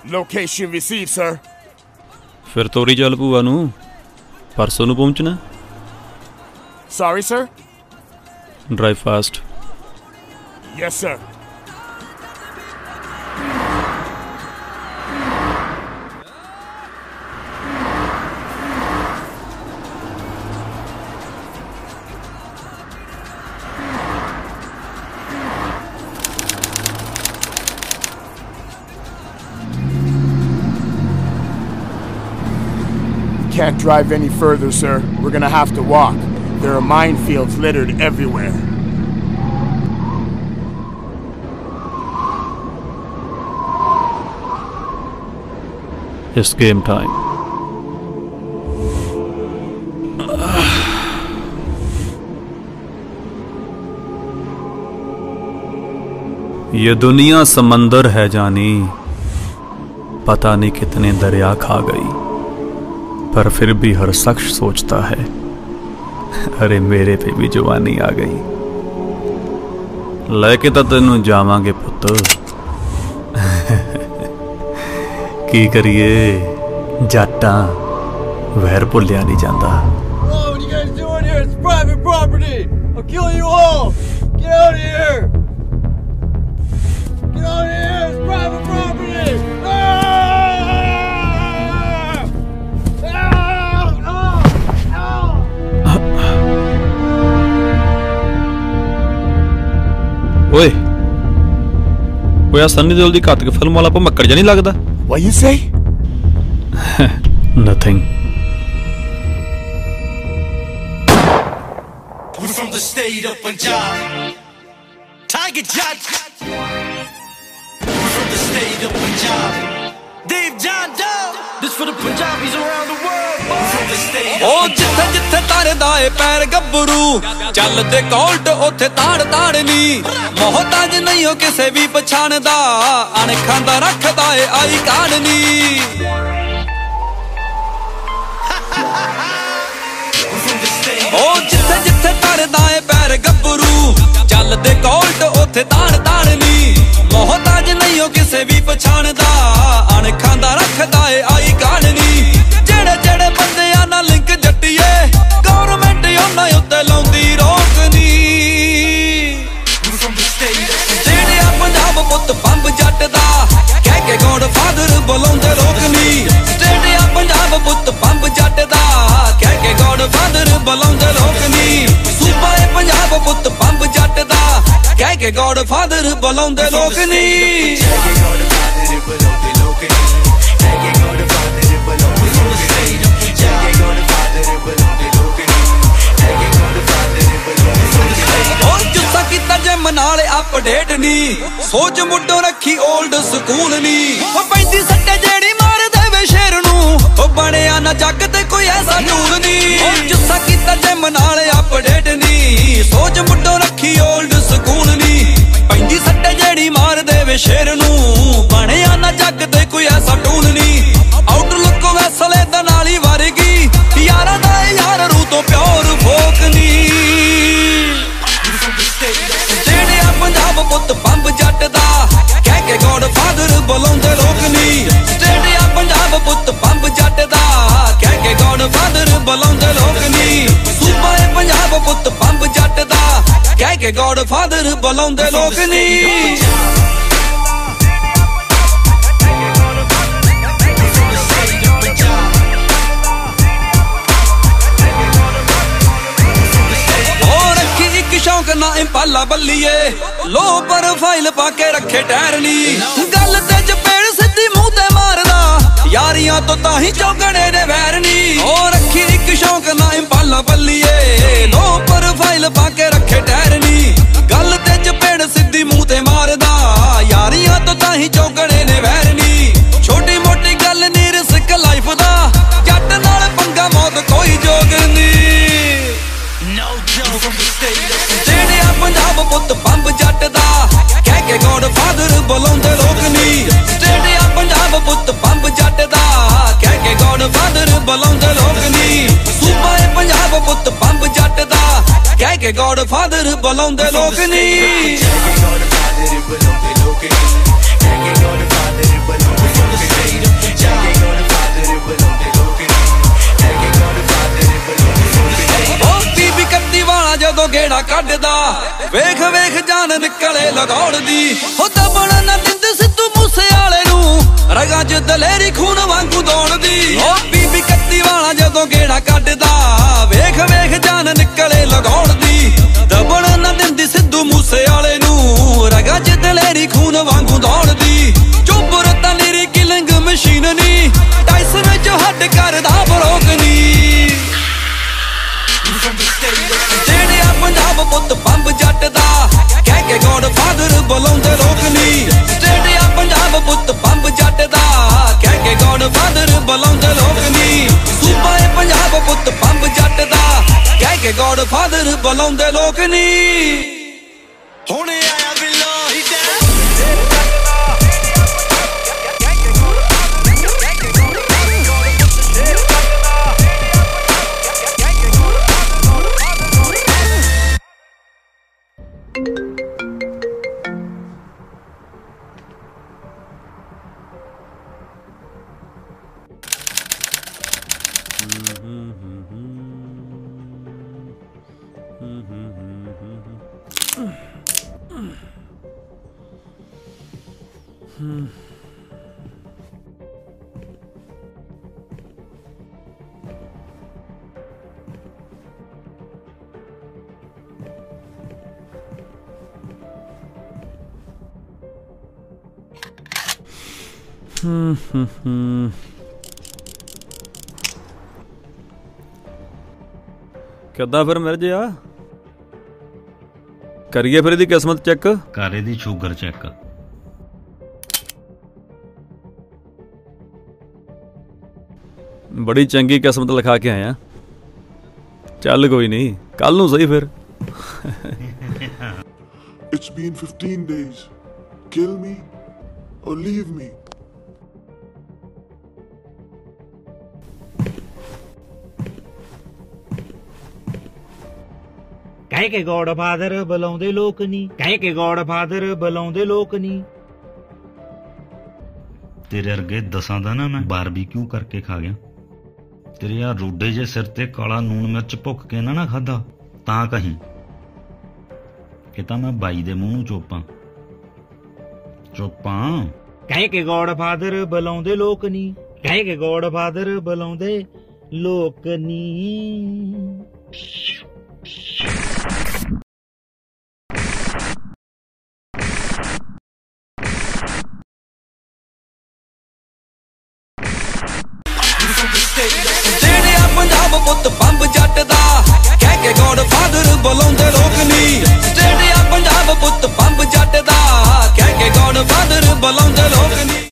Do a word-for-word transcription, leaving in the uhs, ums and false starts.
Location received, sir. फिर तोरी चल भूआ नू परसों नू पहुंचना. Sorry, sir. Drive fast. Yes, sir. Can't drive any further, sir. We're gonna have to walk. There are minefields littered everywhere. It's game time. ये दुनिया समंदर है जानी, पता नहीं कितने दरिया खा गई, पर फिर भी हर शख्स सोचता है अरे मेरे पे भी जवानी आ गई. लेके तो तेनू जावांगे पुत्त, की करिए जाटा वैर भुलिया नहीं जाता. ओए ओए सन्नी देओल दी घातक फिल्म वाला भमक्कड़ जा नहीं लगदा? What you say? Nothing. We're from the state of Punjab. Tiger Jat. We're from the state of Punjab. Dave John Doe. This for the Punjabis around the world. We're from the state of Punjab. Oh, जिथे जिथे तारदा ए पैर गब्बरू, चलदे Colt ओथे ताड़ ताड़ नी. मोहताज नहीं हो किसे भी पछाणदा, अणखां दा रखदा ए आई काड़ नी. ओ जिथे जिथे तारदा ए पैर गब्बरू, चलदे कोल्ट ओथे ताड़ ताड़ नी. मोहताज नहीं हो किसे भी पछाणदा, अणखां दा रखदा ए आई काड़ नी. जेड़े जेड़े बंदियां नाल लिंक जट्टिए, गवर्नमेंट उन्हां उत्ते लाउंदी रोक नी. जेड़े आ पंजाब पुत्त बंब जट दा, कह के गॉड फादर बुलाउंदे लोक नी. जेड़े आ पंजाब पुत्त बंब जट दा, कह के गॉड फादर बुलाउंदे लोक नी. सूबा ए पंजाब पुत्त बंब जट दा, कह के गॉड फादर बुलाउंदे लोक नी. नाले अपडेट नी, सोच मुड्डो रखी ओल्ड स्कूल नी. पैंती सट्टे जेड़ी मार देवे शेर नू, बनिया ना जग ते कोई ऐसा टूल नी. जुस्सा कीता जिम नाले अपडेट नी, सोच मुड्डो रखी ओल्ड स्कूल नी. पैंती सट्टे जेड़ी मार देवे शेर नू, बनिया ना जग ते कोई ऐसा टूल नी. आउटलुक वैसले दा नाली वारगी, यारा दा यार रू तो प्योर फोक नी. पंजाब पुत्त बंब जट दा, कह के गॉड फादर बुलाउंदे लोक नी. स्टेडिया पंजाब पुत्त बंब जट दा, कह के गॉड फादर बुलाउंदे लोक नी. सूबा ए पंजाब पुत्त बंब जट दा, कह के गॉड फादर बुलाउंदे लोक नी. शौक ना इंपाला बल्लीए, लो प्रोफाइल पाके रखे टैर नी. गल ते चपेड़ सिद्धी मुंह ते मारदा, यारियां तो ताही चौगड़े ने वैर नी. ओ रखी एक शौक ना इंपाला बल्लीए, लो प्रोफाइल पाके रखे टैर नी. गल ते चपेड़ सिद्धी मुंह ते मारदा, यारियां तो ताही चौगड़े ने वैर नी. छोटी मोटी गल नी रिस्क लाइफ दा, जट नाल पंगा मौत कोई जोग नी. जेड़े आ पंजाब पुत्त बंब जट दा, कह के गॉड फादर बुलाउंदे लोक नी. जेड़े आ पंजाब पुत्त बंब जट दा, कह के गॉड फादर बुलाउंदे लोक नी. सूबा ए पंजाब पुत्त बंब जट दा, कह के गॉड फादर बुलाउंदे लोक नी. From the ਵੇਖ ਵੇਖ ਜਾਨ ਨਿਕਲੇ ਲਗਾਉਣ ਦੀ ਹੋ ਦਬਣ ਨਾ ਦਿੰਦ ਸਿੱਧੂ ਮੂਸੇ ਵਾਲੇ ਨੂੰ ਰਗਾਂ 'ਚ ਦਲੇਰੀ ਖੂਨ ਵਾਂਗੂ ਦੌੜਦੀ ਹੋ ਬੀਬੀ ਕੱਤੀ ਵਾਲਾ ਜਦੋਂ ਗੇੜਾ ਕੱਢਦਾ ਵੇਖ ਵੇਖ ਜਾਨ ਨਿਕਲੇ ਲਗਾਉਣ ਦੀ ਦਬਣ ਨਾ ਦਿੰਦੀ ਸਿੱਧੂ ਮੂਸੇ ਵਾਲੇ ਨੂੰ ਰਗਾਂ 'ਚ ਦਲੇਰੀ ਖੂਨ ਵਾਂਗੂ ਦੌੜਦੀ ਚੁੱਪਰ ਤਾਂ ਨੀਰੀ ਕਿਲਿੰਗ ਮਸ਼ੀਨ ਨੀ ਟਾਈਸਨ 'ਚ ਹੱਡ ਕਰਦਾ ਬਰੋਕ ਨੀ ਜਿਹੜਿਆ ਪੰਜਾਬ ਪੁੱਤ ਬੰਬ ਜੱਟ ਦਾ ਕਹਿ ਕੇ ਗੋਡ ਫਾਦਰ ਬੁਲਾਉਂਦੇ ਲੋਕ ਨੀ ਜਿਹੜਿਆ ਪੰਜਾਬ ਪੁੱਤ ਬੰਬ ਜੱਟ ਦਾ ਕਹਿ ਕੇ ਗੋਡ ਫਾਦਰ ਬੁਲਾਉਂਦੇ ਲੋਕ ਨੀ ਸੂਬਾ ਏ ਪੰਜਾਬ ਪੁੱਤ ਬੰਬ ਜੱਟ ਦਾ ਕਹਿ ਕੇ ਗੋਡ ਫਾਦਰ ਬੁਲਾਉਂਦੇ ਲੋਕ ਨੀ ਹੁਣ ਆਇਆ ਬਿੱਲੋ ਹੀ ਹੂੰ ਹੂੰ ਹੂੰ ਕਿੱਦਾਂ ਫਿਰ ਮਿਰਜਿਆ ਕਰੀਏ ਫਿਰ ਇਹਦੀ ਕਿਸਮਤ ਚੈੱਕ ਕਰ ਇਹਦੀ ਸ਼ੂਗਰ ਚੈੱਕ ਬੜੀ ਚੰਗੀ ਕਿਸਮਤ ਲਿਖਾ ਕੇ ਆਇਆ ਚੱਲ ਕੋਈ ਨਹੀਂ ਕੱਲ ਨੂੰ ਸਹੀ ਫਿਰ It's been fifteen days. Kill me or leave me. ਕਹਿ ਕੇ ਗੋਡ ਫਾਦਰ ਬੁਲਾਉਂਦੇ ਲੋਕ ਨਹੀਂ ਕਹਿ ਕੇ ਗੋਡ ਫਾਦਰ ਬੁਲਾਉਂਦੇ ਲੋਕ ਨਹੀਂ ਤੇਰੇ ਅਰਗੇ ਦਸਾਂ ਦਾ ਨਾ ਮੈਂ ਬਾਰਬੀਕਿਊ ਕਰਕੇ ਖਾ ਗਿਆ ਤੇਰੇ ਆ ਰੋਡੇ ਜੇ ਸਿਰ ਤੇ ਕਾਲਾ ਨੂਣ ਮਿਰਚ ਭੁੱਕ ਕੇ ਨਾ ਨਾ ਖਾਦਾ ਤਾਂ ਕਹੀਂ ਕਿ ਤਾਂ ਮੈਂ ਬਾਈ ਦੇ ਮੂੰਹ ਨੂੰ ਚੋਪਾਂ ਚੋਪਾਂ ਕਹਿ ਕੇ ਗੋਡ ਫਾਦਰ ਬੁਲਾਉਂਦੇ ਲੋਕ ਨਹੀਂ ਕਹਿ ਕੇ ਗੋਡ ਫਾਦਰ ਬੁਲਾਉਂਦੇ ਲੋਕ ਨਹੀਂ ਜਿਹੜਿਆ ਪੰਜਾਬ ਪੁੱਤ ਬੰਬ ਜੱਟ ਦਾ ਕਹਿ ਕੇ ਗੋਡ ਫਾਦਰ ਬੁਲਾਉਂਦੇ ਲੋਕ ਨੀ ਜਿਹੜਿਆ ਪੰਜਾਬ ਪੁੱਤ ਬੰਬ ਜੱਟ ਦਾ ਕਹਿ ਕੇ ਗੋਡ ਫਾਦਰ ਬੁਲਾਉਂਦੇ ਲੋਕ ਨੀ